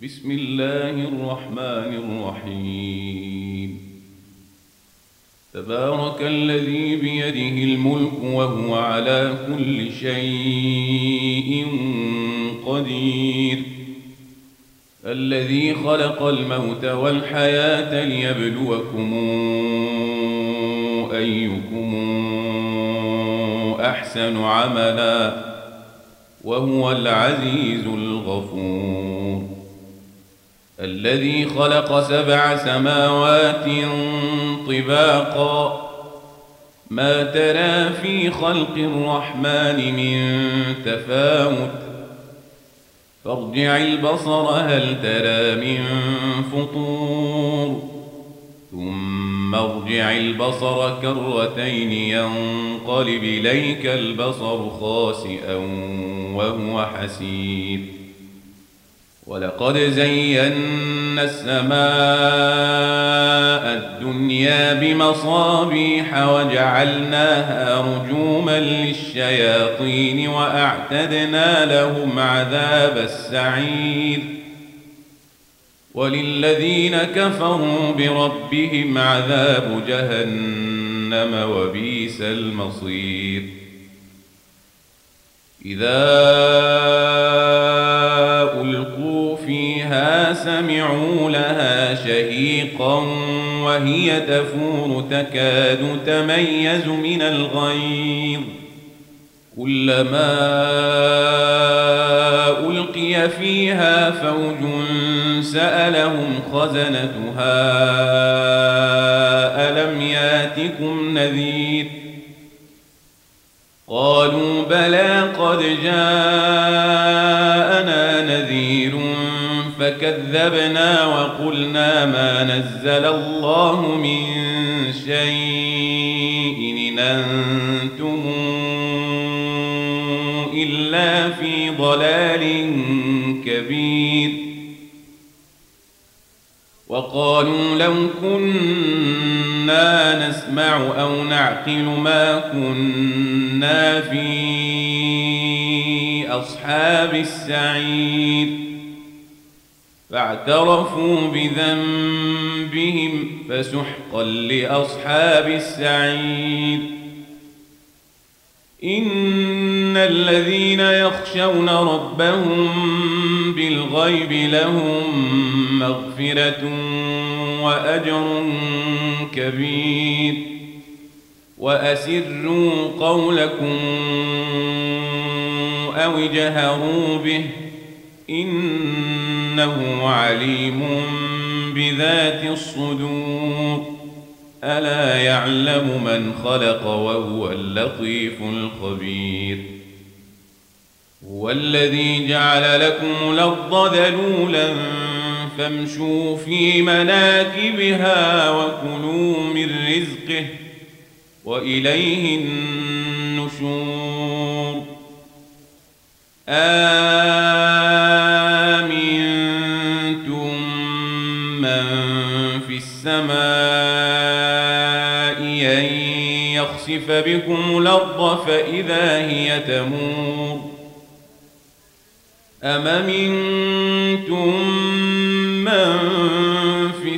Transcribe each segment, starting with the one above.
بسم الله الرحمن الرحيم. تبارك الذي بيده الملك وهو على كل شيء قدير، الذي خلق الموت والحياة ليبلوكم أيكم أحسن عملا وهو العزيز الغفور، الذي خلق 7 سماوات طباقا ما ترى في خلق الرحمن من تفاوت، فارجع البصر هل ترى من فطور، ثم ارجع البصر كرتين ينقلب إليك البصر خاسئا وهو حسير، ولقد زينا السماء الدنيا بمصابيح وجعلناها رجوما للشياطين وأعتدنا لهم عذاب السعير، وللذين كفروا بربهم عذاب جهنم وبئس المصير. إذا ألقوا فيها سمعوا لها شهيقا وهي تفور تكاد تميز من الغيظ، كلما ألقي فيها فوج سألهم خزنتها ألم ياتكم نذير، قالوا بلى قد جاءنا نذير فكذبنا وقلنا ما نزل الله من شيء إن أنتم إلا في ضلال كبير، وقالوا لو كنا نسمع أو نعقل ما كنا في أصحاب السعير، فاعترفوا بذنبهم فسحقا لأصحاب السعير. إن الذين يخشون ربهم بالغيب لهم مغفرة وأجر كبير، وأسروا قولكم أو اجهروا به إنه عليم بذات الصدور، ألا يعلم من خلق وهو اللطيف الخبير. هو الذي جعل لكم الأرض ذلولا فامشوا في مناكبها وكلوا من رزقه وإليه النشور. أأمنتم من في السماء أن يخسف بكم الأرض فإذا هي تمور، أم أمنتم من في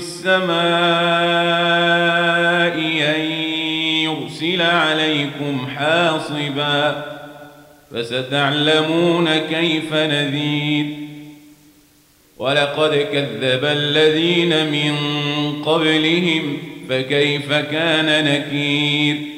السماء أن يرسل عليكم حاصبا فستعلمون كيف نذير. ولقد كذب الذين من قبلهم فكيف كان نكير.